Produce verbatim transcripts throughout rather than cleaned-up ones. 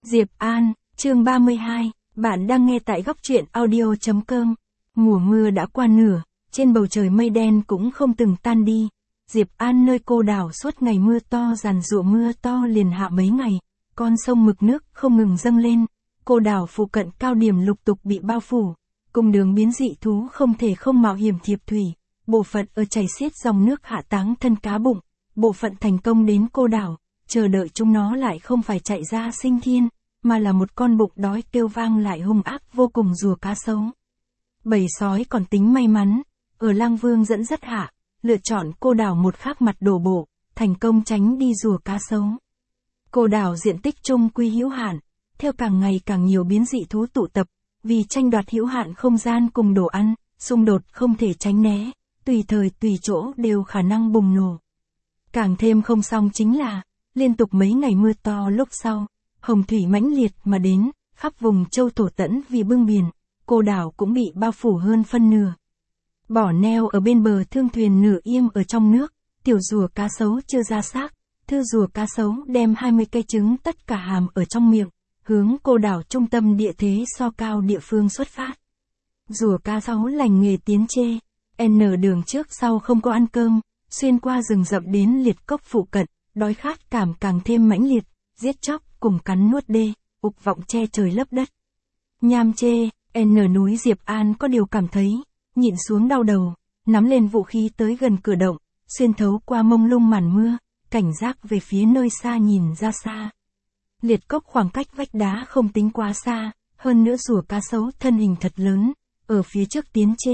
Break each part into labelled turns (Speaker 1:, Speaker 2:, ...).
Speaker 1: Diệp An, chương ba mươi hai, bạn đang nghe tại góc truyện audio chấm com. Mùa mưa đã qua nửa, trên bầu trời mây đen cũng không từng tan đi. Diệp An nơi cô đảo suốt ngày mưa to giàn giụa mưa to liền hạ mấy ngày, con sông mực nước không ngừng dâng lên. Cô đảo phụ cận cao điểm lục tục bị bao phủ, cùng đường biến dị thú không thể không mạo hiểm thiệp thủy. Bộ phận ở chảy xiết dòng nước hạ táng thân cá bụng, bộ phận thành công đến cô đảo, chờ đợi chúng nó lại không phải chạy ra sinh thiên, mà là một con bụng đói kêu vang lại hung ác vô cùng rùa cá sấu. Bầy sói còn tính may mắn, ở Lang Vương dẫn dắt hạ, lựa chọn cô đảo một khác mặt đổ bộ, thành công tránh đi rùa cá sấu. Cô đảo diện tích chung quy hữu hạn, theo càng ngày càng nhiều biến dị thú tụ tập, vì tranh đoạt hữu hạn không gian cùng đồ ăn, xung đột không thể tránh né, tùy thời tùy chỗ đều khả năng bùng nổ. Càng thêm không xong chính là, liên tục mấy ngày mưa to lúc sau, hồng thủy mãnh liệt mà đến, khắp vùng châu thổ tẫn vì bưng biển, cô đảo cũng bị bao phủ hơn phân nửa. Bỏ neo ở bên bờ thương thuyền nửa im ở trong nước, tiểu rùa cá sấu chưa ra xác, thư rùa cá sấu đem hai mươi cây trứng tất cả hàm ở trong miệng, hướng cô đảo trung tâm địa thế so cao địa phương xuất phát. Rùa cá sấu lành nghề tiến chê, N đường trước sau không có ăn cơm, xuyên qua rừng rậm đến liệt cốc phụ cận, đói khát cảm càng thêm mãnh liệt, giết chóc cùng cắn nuốt đê, ục vọng che trời lấp đất. Nham chê, N núi Diệp An có điều cảm thấy, nhịn xuống đau đầu, nắm lên vũ khí tới gần cửa động, xuyên thấu qua mông lung màn mưa, cảnh giác về phía nơi xa nhìn ra xa. Liệt cốc khoảng cách vách đá không tính quá xa, hơn nữa rùa cá sấu thân hình thật lớn, ở phía trước tiến chê.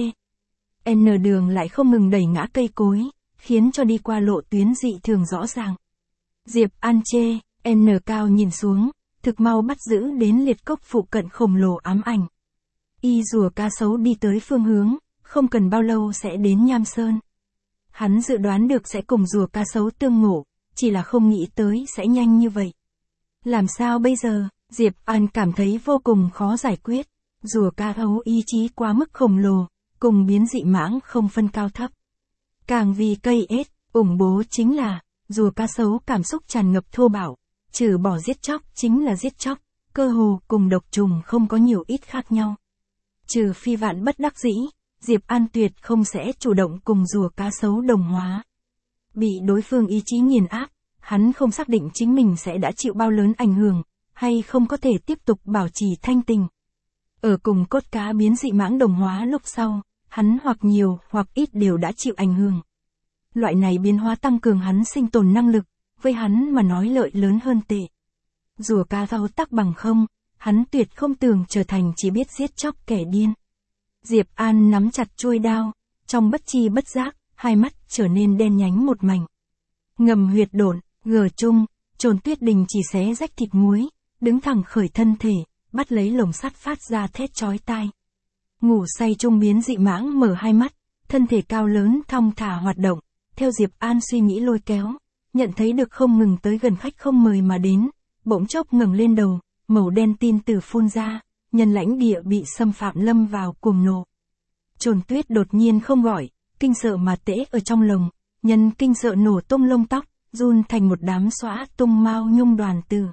Speaker 1: N đường lại không ngừng đẩy ngã cây cối, khiến cho đi qua lộ tuyến dị thường rõ ràng. Diệp An chê, N cao nhìn xuống, thực mau bắt giữ đến liệt cốc phụ cận khổng lồ ám ảnh. Y rùa cá sấu đi tới phương hướng, không cần bao lâu sẽ đến Nham Sơn. Hắn dự đoán được sẽ cùng rùa cá sấu tương ngộ, chỉ là không nghĩ tới sẽ nhanh như vậy. Làm sao bây giờ, Diệp An cảm thấy vô cùng khó giải quyết, rùa cá sấu ý chí quá mức khổng lồ, cùng biến dị mãng không phân cao thấp. Càng vì cây ết, ủng bố chính là, rùa cá sấu cảm xúc tràn ngập thô bạo, trừ bỏ giết chóc chính là giết chóc, cơ hồ cùng độc trùng không có nhiều ít khác nhau. Trừ phi vạn bất đắc dĩ, Diệp An tuyệt không sẽ chủ động cùng rùa cá sấu đồng hóa. Bị đối phương ý chí nghiền áp, hắn không xác định chính mình sẽ đã chịu bao lớn ảnh hưởng, hay không có thể tiếp tục bảo trì thanh tình. Ở cùng cốt cá biến dị mãng đồng hóa lúc sau, hắn hoặc nhiều hoặc ít đều đã chịu ảnh hưởng. Loại này biến hóa tăng cường hắn sinh tồn năng lực, với hắn mà nói lợi lớn hơn tệ. Rùa cá sấu tắc bằng không, hắn tuyệt không tưởng trở thành chỉ biết giết chóc kẻ điên. Diệp An nắm chặt chuôi đao, trong bất chi bất giác, hai mắt trở nên đen nhánh một mảnh. Ngầm huyệt độn, gờ chung, Trồn Tuyết Đình chỉ xé rách thịt muối, đứng thẳng khởi thân thể, bắt lấy lồng sắt phát ra thét chói tai. Ngủ say trung biến dị mãng mở hai mắt, thân thể cao lớn thong thả hoạt động, theo Diệp An suy nghĩ lôi kéo, nhận thấy được không ngừng tới gần khách không mời mà đến, bỗng chốc ngẩng lên đầu, màu đen tin từ phun ra, nhân lãnh địa bị xâm phạm lâm vào cuồng nộ. Trồn Tuyết đột nhiên không gọi, kinh sợ mà tễ ở trong lồng, nhân kinh sợ nổ tung lông tóc, run thành một đám xóa tung mao nhung đoàn tử.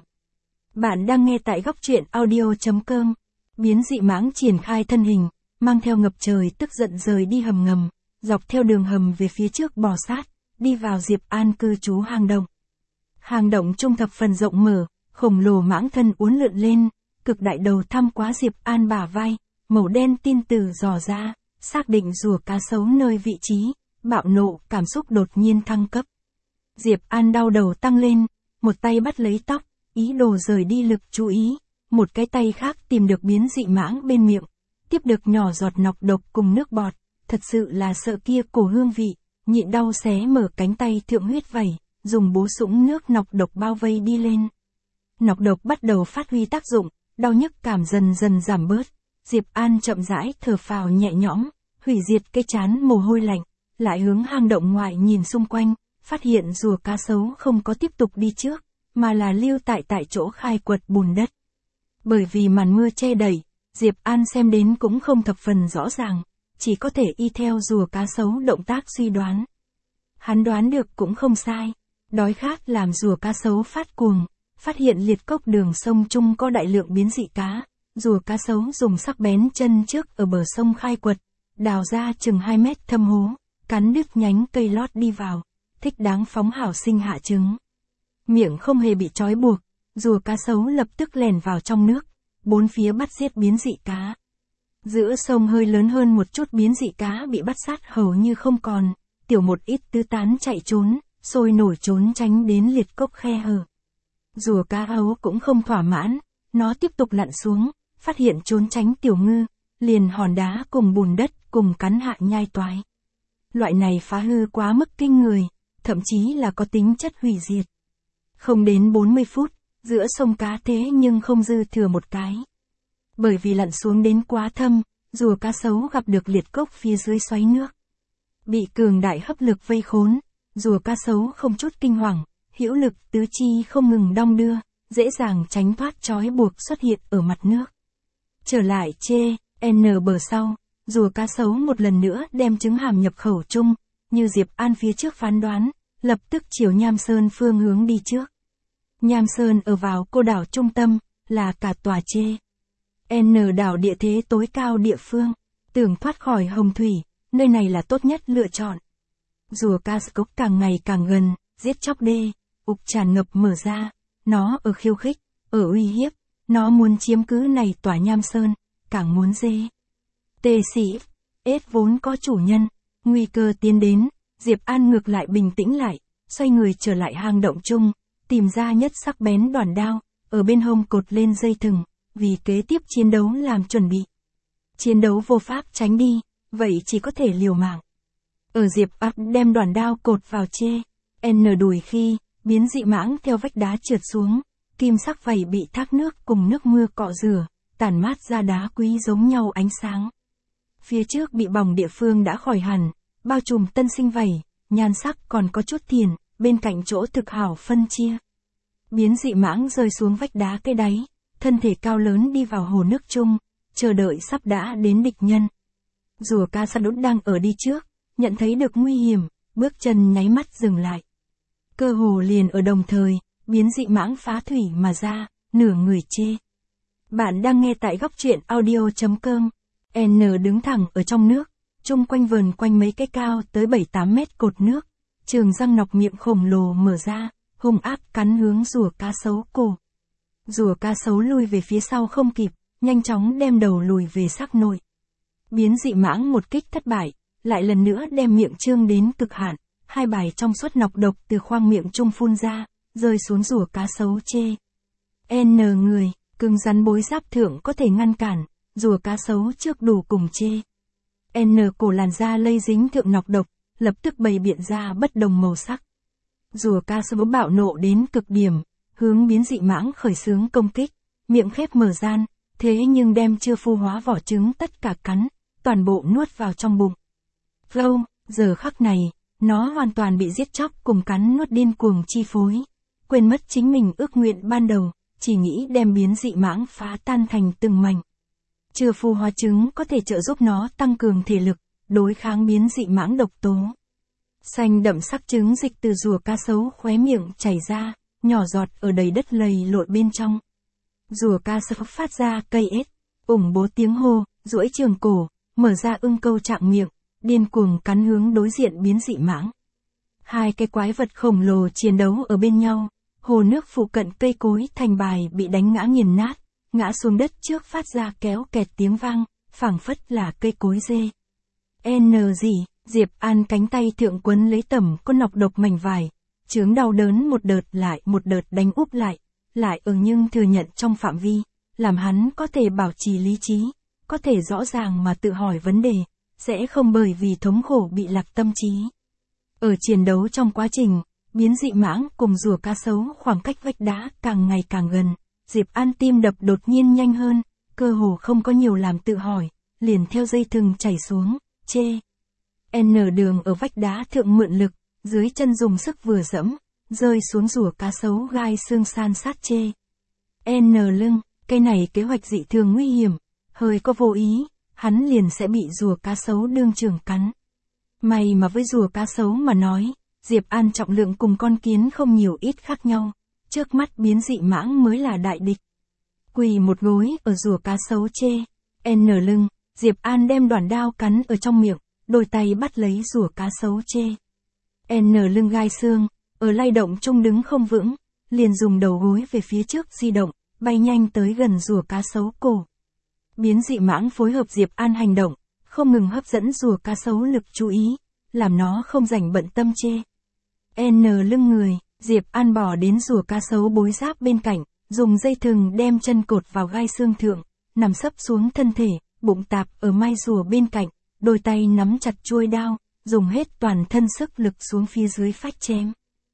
Speaker 1: Bạn đang nghe tại góc truyện audio chấm com. Biến dị mãng triển khai thân hình, mang theo ngập trời tức giận rời đi hầm ngầm, dọc theo đường hầm về phía trước bò sát, đi vào Diệp An cư trú hang động. Hang động trung thập phần rộng mở, khổng lồ mãng thân uốn lượn lên, cực đại đầu thăm quá Diệp An bả vai, màu đen tin từ dò ra, xác định rùa cá sấu nơi vị trí, bạo nộ cảm xúc đột nhiên thăng cấp. Diệp An đau đầu tăng lên, một tay bắt lấy tóc, ý đồ rời đi lực chú ý, một cái tay khác tìm được biến dị mãng bên miệng, tiếp được nhỏ giọt nọc độc cùng nước bọt, thật sự là sợ kia cổ hương vị, nhịn đau xé mở cánh tay thượng huyết vẩy, dùng bố sũng nước nọc độc bao vây đi lên. Nọc độc bắt đầu phát huy tác dụng, đau nhức cảm dần dần giảm bớt, Diệp An chậm rãi thở phào nhẹ nhõm, hủy diệt cái chán mồ hôi lạnh, lại hướng hang động ngoài nhìn xung quanh, phát hiện rùa cá sấu không có tiếp tục đi trước, mà là lưu tại tại chỗ khai quật bùn đất. Bởi vì màn mưa che đẩy, Diệp An xem đến cũng không thập phần rõ ràng, chỉ có thể y theo rùa cá sấu động tác suy đoán. Hắn đoán được cũng không sai, đói khát làm rùa cá sấu phát cuồng, phát hiện liệt cốc đường sông chung có đại lượng biến dị cá, rùa cá sấu dùng sắc bén chân trước ở bờ sông khai quật, đào ra chừng hai mét thâm hố, cắn đứt nhánh cây lót đi vào, thích đáng phóng hảo sinh hạ trứng. Miệng không hề bị trói buộc, rùa cá sấu lập tức lèn vào trong nước, bốn phía bắt giết biến dị cá. Giữa sông hơi lớn hơn một chút biến dị cá bị bắt sát hầu như không còn, tiểu một ít tứ tán chạy trốn, sôi nổi trốn tránh đến liệt cốc khe hở. Rùa cá ấu cũng không thỏa mãn, nó tiếp tục lặn xuống, phát hiện trốn tránh tiểu ngư, liền hòn đá cùng bùn đất cùng cắn hạ nhai toái. Loại này phá hư quá mức kinh người, thậm chí là có tính chất hủy diệt. Không đến bốn mươi phút, giữa sông cá thế nhưng không dư thừa một cái. Bởi vì lặn xuống đến quá thâm, rùa cá sấu gặp được liệt cốc phía dưới xoáy nước. Bị cường đại hấp lực vây khốn, rùa cá sấu không chút kinh hoàng, hữu lực tứ chi không ngừng đong đưa, dễ dàng tránh thoát trói buộc xuất hiện ở mặt nước. Trở lại chê, N bờ sau, rùa cá sấu một lần nữa đem trứng hàm nhập khẩu chung, như Diệp An phía trước phán đoán, lập tức chiều Nham Sơn phương hướng đi trước. Nham Sơn ở vào cô đảo trung tâm, là cả tòa chê. N đảo địa thế tối cao địa phương, tưởng thoát khỏi hồng thủy, nơi này là tốt nhất lựa chọn. Rùa cá sấu càng ngày càng gần, giết chóc đê, ục tràn ngập mở ra, nó ở khiêu khích, ở uy hiếp, nó muốn chiếm cứ này tòa Nham Sơn, càng muốn dê. Tê sĩ, ết vốn có chủ nhân, nguy cơ tiến đến, Diệp An ngược lại bình tĩnh lại, xoay người trở lại hang động chung, tìm ra nhất sắc bén đoàn đao, ở bên hông cột lên dây thừng, vì kế tiếp chiến đấu làm chuẩn bị. Chiến đấu vô pháp tránh đi, vậy chỉ có thể liều mạng. Ở Diệp An đem đoàn đao cột vào chê, N đùi khi, biến dị mãng theo vách đá trượt xuống, kim sắc vảy bị thác nước cùng nước mưa cọ rửa, tản mát ra đá quý giống nhau ánh sáng. Phía trước bị bỏng địa phương đã khỏi hẳn, bao trùm tân sinh vảy, nhan sắc còn có chút thiền, bên cạnh chỗ thực hảo phân chia. Biến dị mãng rơi xuống vách đá cây đáy, thân thể cao lớn đi vào hồ nước chung, chờ đợi sắp đã đến địch nhân. Rùa cá sấu đang ở đi trước, nhận thấy được nguy hiểm, bước chân nháy mắt dừng lại. Cơ hồ liền ở đồng thời, biến dị mãng phá thủy mà ra, nửa người chê. Bạn đang nghe tại góc truyện audio chấm com. N đứng thẳng ở trong nước, chung quanh vờn quanh mấy cái cao tới bảy tám mét cột nước, trường răng nọc miệng khổng lồ mở ra, hung ác cắn hướng rùa cá sấu cổ. Rùa cá sấu lui về phía sau không kịp, nhanh chóng đem đầu lùi về xác nội. Biến dị mãng một kích thất bại, lại lần nữa đem miệng trương đến cực hạn, hai bài trong suốt nọc độc từ khoang miệng trung phun ra, rơi xuống rùa cá sấu chê. N người, cứng rắn bối giáp thượng có thể ngăn cản, rùa cá sấu trước đủ cùng chê. N cổ làn da lây dính thượng nọc độc, lập tức bày biện ra bất đồng màu sắc. Rùa cá sấu bạo nộ đến cực điểm, hướng biến dị mãng khởi xướng công kích, miệng khép mở gian, thế nhưng đem chưa phu hóa vỏ trứng tất cả cắn, toàn bộ nuốt vào trong bụng. Flow, giờ khắc này, nó hoàn toàn bị giết chóc cùng cắn nuốt điên cuồng chi phối, quên mất chính mình ước nguyện ban đầu, chỉ nghĩ đem biến dị mãng phá tan thành từng mảnh. Chưa phu hóa trứng có thể trợ giúp nó tăng cường thể lực, đối kháng biến dị mãng độc tố. Xanh đậm sắc trứng dịch từ rùa cá sấu khóe miệng chảy ra, nhỏ giọt ở đầy đất lầy lội bên trong. Rùa cá sấu phát ra cây ết, ủng bố tiếng hô, duỗi trường cổ, mở ra ưng câu trạng miệng, điên cuồng cắn hướng đối diện biến dị mãng. Hai cái quái vật khổng lồ chiến đấu ở bên nhau, hồ nước phụ cận cây cối thành bài bị đánh ngã nghiền nát, ngã xuống đất trước phát ra kéo kẹt tiếng vang, phảng phất là cây cối dê. N gì, Diệp An cánh tay thượng quấn lấy tẩm con nọc độc mảnh vải, chướng đau đớn một đợt lại một đợt đánh úp lại, lại ở nhưng thừa nhận trong phạm vi, làm hắn có thể bảo trì lý trí, có thể rõ ràng mà tự hỏi vấn đề, sẽ không bởi vì thống khổ bị lạc tâm trí. Ở chiến đấu trong quá trình, biến dị mãng cùng rùa cá sấu khoảng cách vách đá càng ngày càng gần, Diệp An tim đập đột nhiên nhanh hơn, cơ hồ không có nhiều làm tự hỏi, liền theo dây thừng chảy xuống, chê. N đường ở vách đá thượng mượn lực, dưới chân dùng sức vừa dẫm, rơi xuống rùa cá sấu gai xương san sát chê. N lưng, cái này kế hoạch dị thường nguy hiểm, hơi có vô ý, hắn liền sẽ bị rùa cá sấu đương trường cắn. May mà với rùa cá sấu mà nói, Diệp An trọng lượng cùng con kiến không nhiều ít khác nhau, trước mắt biến dị mãng mới là đại địch. Quỳ một gối ở rùa cá sấu chê, N lưng, Diệp An đem đoàn đao cắn ở trong miệng, đôi tay bắt lấy rùa cá sấu chê. N lưng gai xương, ở lay động trung đứng không vững, liền dùng đầu gối về phía trước di động, bay nhanh tới gần rùa cá sấu cổ. Biến dị mãng phối hợp Diệp An hành động, không ngừng hấp dẫn rùa cá sấu lực chú ý, làm nó không rảnh bận tâm chê. N lưng người, Diệp An bỏ đến rùa cá sấu bối giáp bên cạnh, dùng dây thừng đem chân cột vào gai xương thượng, nằm sấp xuống thân thể, bụng tạp ở mai rùa bên cạnh, đôi tay nắm chặt chuôi đao, dùng hết toàn thân sức lực xuống phía dưới phách chém.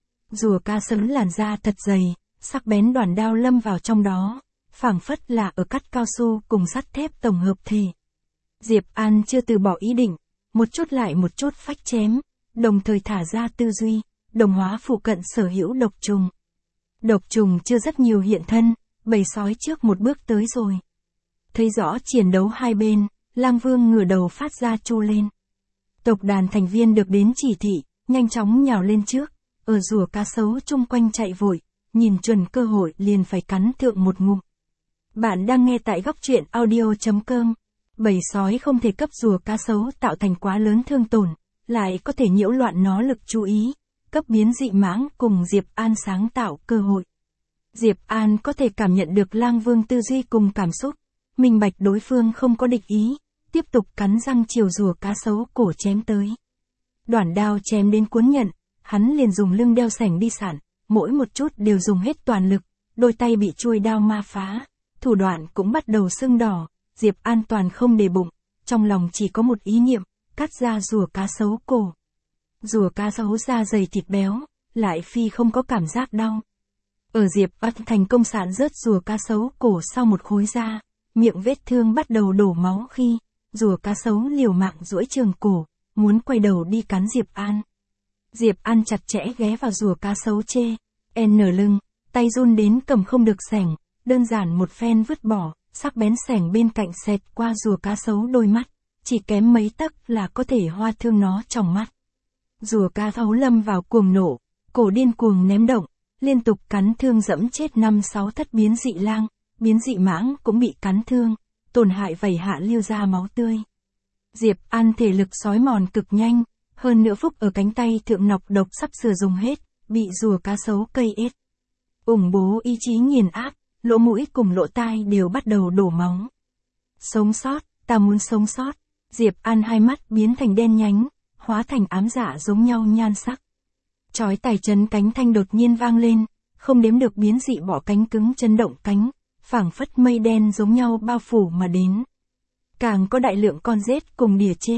Speaker 1: Rùa cá sấu làn da thật dày, sắc bén đoàn đao lâm vào trong đó, phảng phất là ở cắt cao su cùng sắt thép tổng hợp thể. Diệp An chưa từ bỏ ý định, một chút lại một chút phách chém, đồng thời thả ra tư duy, đồng hóa phụ cận sở hữu độc trùng. Độc trùng chưa rất nhiều hiện thân, bầy sói trước một bước tới rồi. Thấy rõ chiến đấu hai bên, Lang Vương ngửa đầu phát ra chu lên. Tộc đàn thành viên được đến chỉ thị, nhanh chóng nhào lên trước, ở rùa cá sấu chung quanh chạy vội, nhìn chuẩn cơ hội liền phải cắn thượng một ngụm. Bạn đang nghe tại góc truyện audio chấm com. Bầy sói không thể cấp rùa cá sấu tạo thành quá lớn thương tổn, lại có thể nhiễu loạn nó lực chú ý, cấp biến dị mãng cùng Diệp An sáng tạo cơ hội. Diệp An có thể cảm nhận được Lang Vương tư duy cùng cảm xúc, minh bạch đối phương không có địch ý, tiếp tục cắn răng chiều rùa cá sấu cổ chém tới. Đoản đao chém đến cuốn nhận, hắn liền dùng lưng đeo sẻng đi sạn, mỗi một chút đều dùng hết toàn lực, đôi tay bị chuôi đao ma phá, thủ đoạn cũng bắt đầu sưng đỏ, Diệp An toàn không để bụng, trong lòng chỉ có một ý niệm, cắt ra rùa cá sấu cổ. Rùa cá sấu da dày thịt béo, lại phi không có cảm giác đau. Ở Diệp An thành công sạn rớt rùa cá sấu cổ sau một khối da, miệng vết thương bắt đầu đổ máu khi, rùa cá sấu liều mạng duỗi trường cổ, muốn quay đầu đi cắn Diệp An. Diệp An chặt chẽ ghé vào rùa cá sấu chê, N lưng, tay run đến cầm không được sẻng, đơn giản một phen vứt bỏ, sắc bén sẻng bên cạnh xẹt qua rùa cá sấu đôi mắt, chỉ kém mấy tấc là có thể hoa thương nó trong mắt. Rùa cá sấu lâm vào cuồng nổ, cổ điên cuồng ném động, liên tục cắn thương dẫm chết năm sáu thất biến dị lang, biến dị mãng cũng bị cắn thương, tổn hại vảy hạ lưu ra máu tươi. Diệp An thể lực sói mòn cực nhanh, hơn nữa phúc ở cánh tay thượng nọc độc sắp sửa dùng hết, bị rùa cá sấu cây ết. Ủng bố ý chí nghiền áp, lỗ mũi cùng lỗ tai đều bắt đầu đổ máu. Sống sót, ta muốn sống sót. Diệp An hai mắt biến thành đen nhánh, hóa thành ám dạ giống nhau nhan sắc. Chói tai chấn cánh thanh đột nhiên vang lên, không đếm được biến dị bọ cánh cứng chấn động cánh, phảng phất mây đen giống nhau bao phủ mà đến. Càng có đại lượng con rết cùng đỉa chê,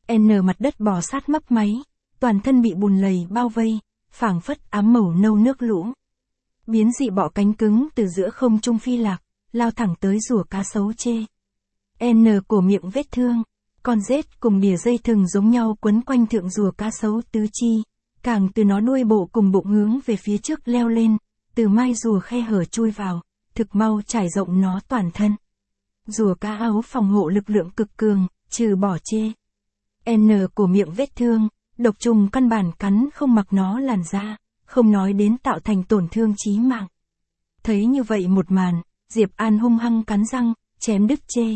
Speaker 1: N mặt đất bò sát mấp máy, toàn thân bị bùn lầy bao vây, phảng phất ám màu nâu nước lũ. Biến dị bọ cánh cứng từ giữa không trung phi lạc, lao thẳng tới rùa cá sấu chê. N cổ miệng vết thương, con rết cùng đỉa dây thừng giống nhau quấn quanh thượng rùa cá sấu tứ chi, càng từ nó đuôi bộ cùng bụng hướng về phía trước leo lên, từ mai rùa khe hở chui vào, thực mau trải rộng nó toàn thân. Rùa cá áo phòng hộ lực lượng cực cường, trừ bỏ chê. N của miệng vết thương, độc trùng căn bản cắn không mặc nó làn da, không nói đến tạo thành tổn thương chí mạng. Thấy như vậy một màn, Diệp An hung hăng cắn răng, chém đứt chê.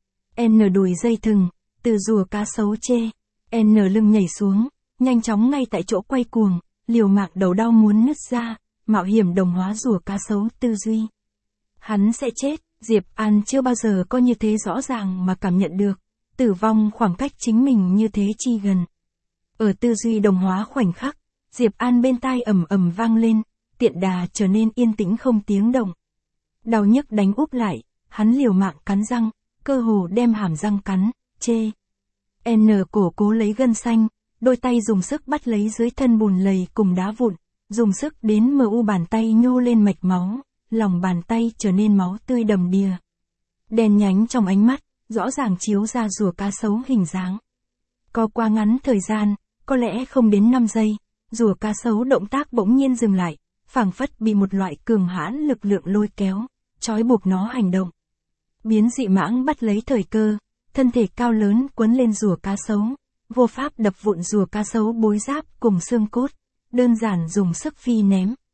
Speaker 1: N đùi dây thừng, từ rùa cá sấu chê, N lưng nhảy xuống, nhanh chóng ngay tại chỗ quay cuồng, liều mạng đầu đau muốn nứt ra, mạo hiểm đồng hóa rùa cá sấu tư duy. Hắn sẽ chết, Diệp An chưa bao giờ có như thế rõ ràng mà cảm nhận được, tử vong khoảng cách chính mình như thế chi gần. Ở tư duy đồng hóa khoảnh khắc, Diệp An bên tai ầm ầm vang lên, tiện đà trở nên yên tĩnh không tiếng động. Đau nhức đánh úp lại, hắn liều mạng cắn răng, cơ hồ đem hàm răng cắn, chê. N cổ cố lấy gân xanh, đôi tay dùng sức bắt lấy dưới thân bùn lầy cùng đá vụn, dùng sức đến mờ u bàn tay nhô lên mạch máu, lòng bàn tay trở nên máu tươi đầm đìa. Đen nhánh trong ánh mắt, rõ ràng chiếu ra rùa cá sấu hình dáng. Có quá ngắn thời gian, có lẽ không đến năm giây, rùa cá sấu động tác bỗng nhiên dừng lại, phảng phất bị một loại cường hãn lực lượng lôi kéo, trói buộc nó hành động. Biến dị mãng bắt lấy thời cơ, thân thể cao lớn quấn lên rùa cá sấu, vô pháp đập vụn rùa cá sấu bối giáp cùng xương cốt, đơn giản dùng sức phi ném,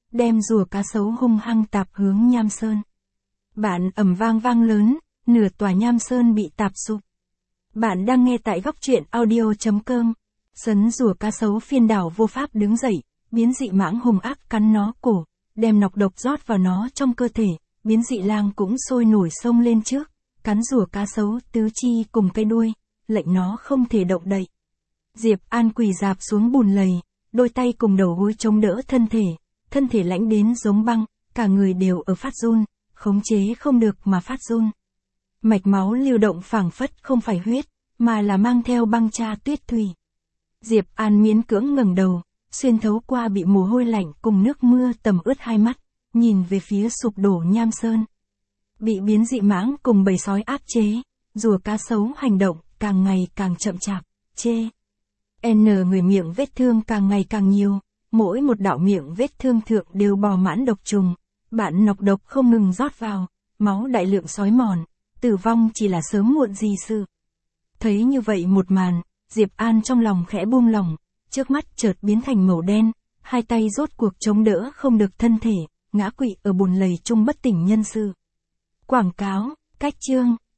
Speaker 1: đem rùa cá sấu hung hăng tạp hướng Nham Sơn. Bạn ầm vang vang lớn, nửa tòa Nham Sơn bị tạp sụp. Bạn đang nghe tại góc truyện audio.com. Sấn rùa cá sấu phiên đảo vô pháp đứng dậy, biến dị mãng hung ác cắn nó cổ, đem nọc độc rót vào nó trong cơ thể, biến dị lang cũng sôi nổi xông lên trước, cắn rùa cá sấu tứ chi cùng cái đuôi, lệnh nó không thể động đậy. Diệp An quỳ rạp xuống bùn lầy, đôi tay cùng đầu gối chống đỡ thân thể, thân thể lạnh đến giống băng, cả người đều ở phát run, khống chế không được mà phát run. Mạch máu lưu động phảng phất không phải huyết, mà là mang theo băng tra tuyết thủy. Diệp An miễn cưỡng ngẩng đầu, xuyên thấu qua bị mồ hôi lạnh cùng nước mưa tầm ướt hai mắt, nhìn về phía sụp đổ Nham Sơn. Bị biến dị mãng cùng bầy sói áp chế, rùa cá sấu hành động càng ngày càng chậm chạp, chê. N người miệng vết thương càng ngày càng nhiều, mỗi một đạo miệng vết thương thượng đều bò mãn độc trùng, bạn nọc độc không ngừng rót vào, máu đại lượng sói mòn, tử vong chỉ là sớm muộn gì sự. Thấy như vậy một màn, Diệp An trong lòng khẽ buông lỏng, trước mắt chợt biến thành màu đen, hai tay rốt cuộc chống đỡ không được thân thể, ngã quỵ ở bùn lầy chung bất tỉnh nhân sự. Quảng cáo, cách chương.